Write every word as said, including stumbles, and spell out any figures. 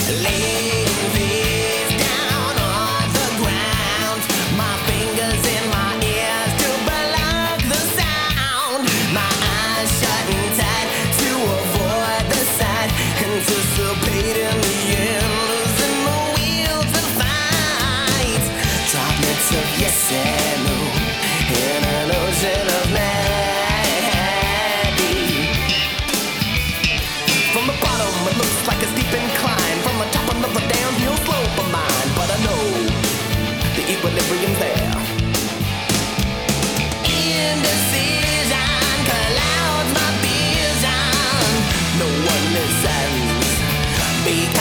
Laying face down on the ground, my fingers in my ears to block the sound. My eyes shutting tight to avoid the sight, anticipating the end, losing the will to fight. Droplets of yes and no in an ocean of madness. From the bottom it looks like a steep incline, from the top another downhill slope of mine. But I know the equilibrium's there. Indecision clouds my vision. No one listens because